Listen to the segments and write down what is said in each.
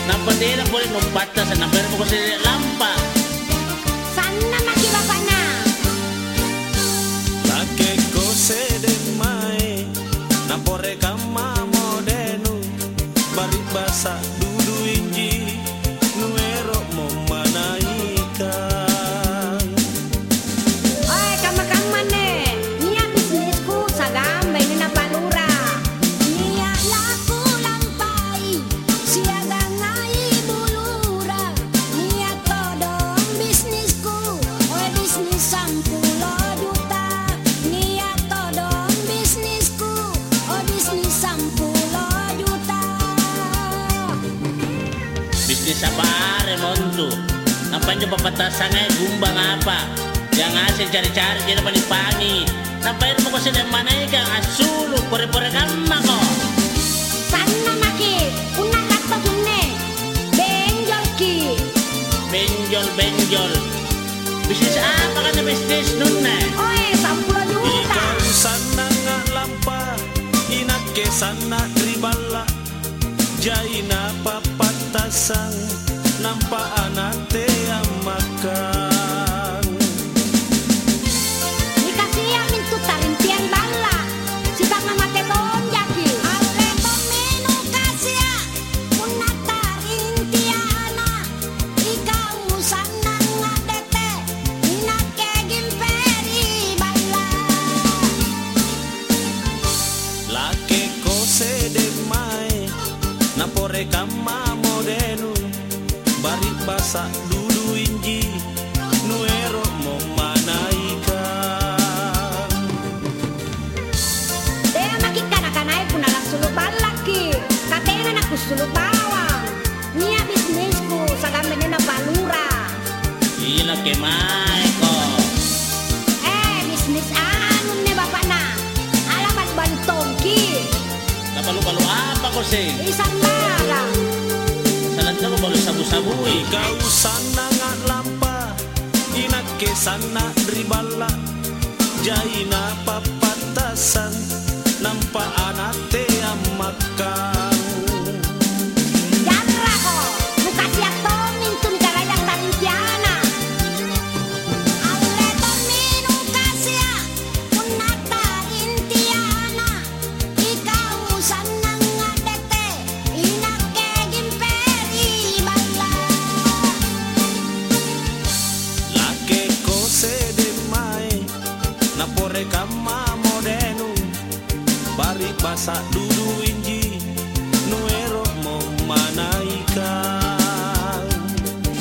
Napatira boleh numpata sa number mo kasi lampa. Sana maki bapak na. Lake kose de mai napore kama modenu bari basa dudu inji nuero mo manaika. Oy, kama-kama ne. Niya bisnisku sa gambay ni napalura. Niya laku lampay. Siya gangay bulura. Niya todong bisnisku. Oy, bisnis 10 juta. Niya todong bisnisku. Oy, bisnis 10 juta. Bisnis apa Remonto? Apa nyo papatasan ay gumbang apa? Yang hasil cari-cari kira panipangi. Napay mo kasi ng manay kang asulo. Pore-pore kama ko. Sana maki. Una lakto sunne. Benjol ki. Benjol. Bisnis apa ka na bisnis nun na? Oy, 10 juta. Ikaw sana nga lampa inat ke sana ribala jai na papatasan nampa anate amakan. Dikasih amin tu tarimpian bala. Si bang mate bom jaki. Ale tomenu kasia. Una tarintiana. Ikau sana ngadete. Ina ke gimperi bala. Lake kose de mai napore kama modenu bari basa dudu inji nuero mo manaika. Dea maki kana-kanay pun ala sulu balaki. Katena na kusulu bawang. Nia bisnisku sagamene na palura. Ila ke mai ko. Bisnis anu ne bapak na. Alamat bantongki. Kapalu-palu apa ko sing? Isang barang. Salad ko balu sabu-sabui. Ikaw sana nga lampa inat ke sana ribala jai na papatasan nampa anate amakan. Jangan ko. Buka siap tomin tu karayang tarintiana. Ale tominu kasia. Una tarintiana. Ikau sana ngadete. Ina ke gimperi bala. Lake kose de mai napore kama modenu bari basa dudu inji nuero mo manaika.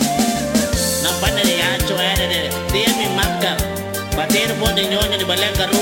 Nampan na niya, dia mi makka. Batero po ninyo di balang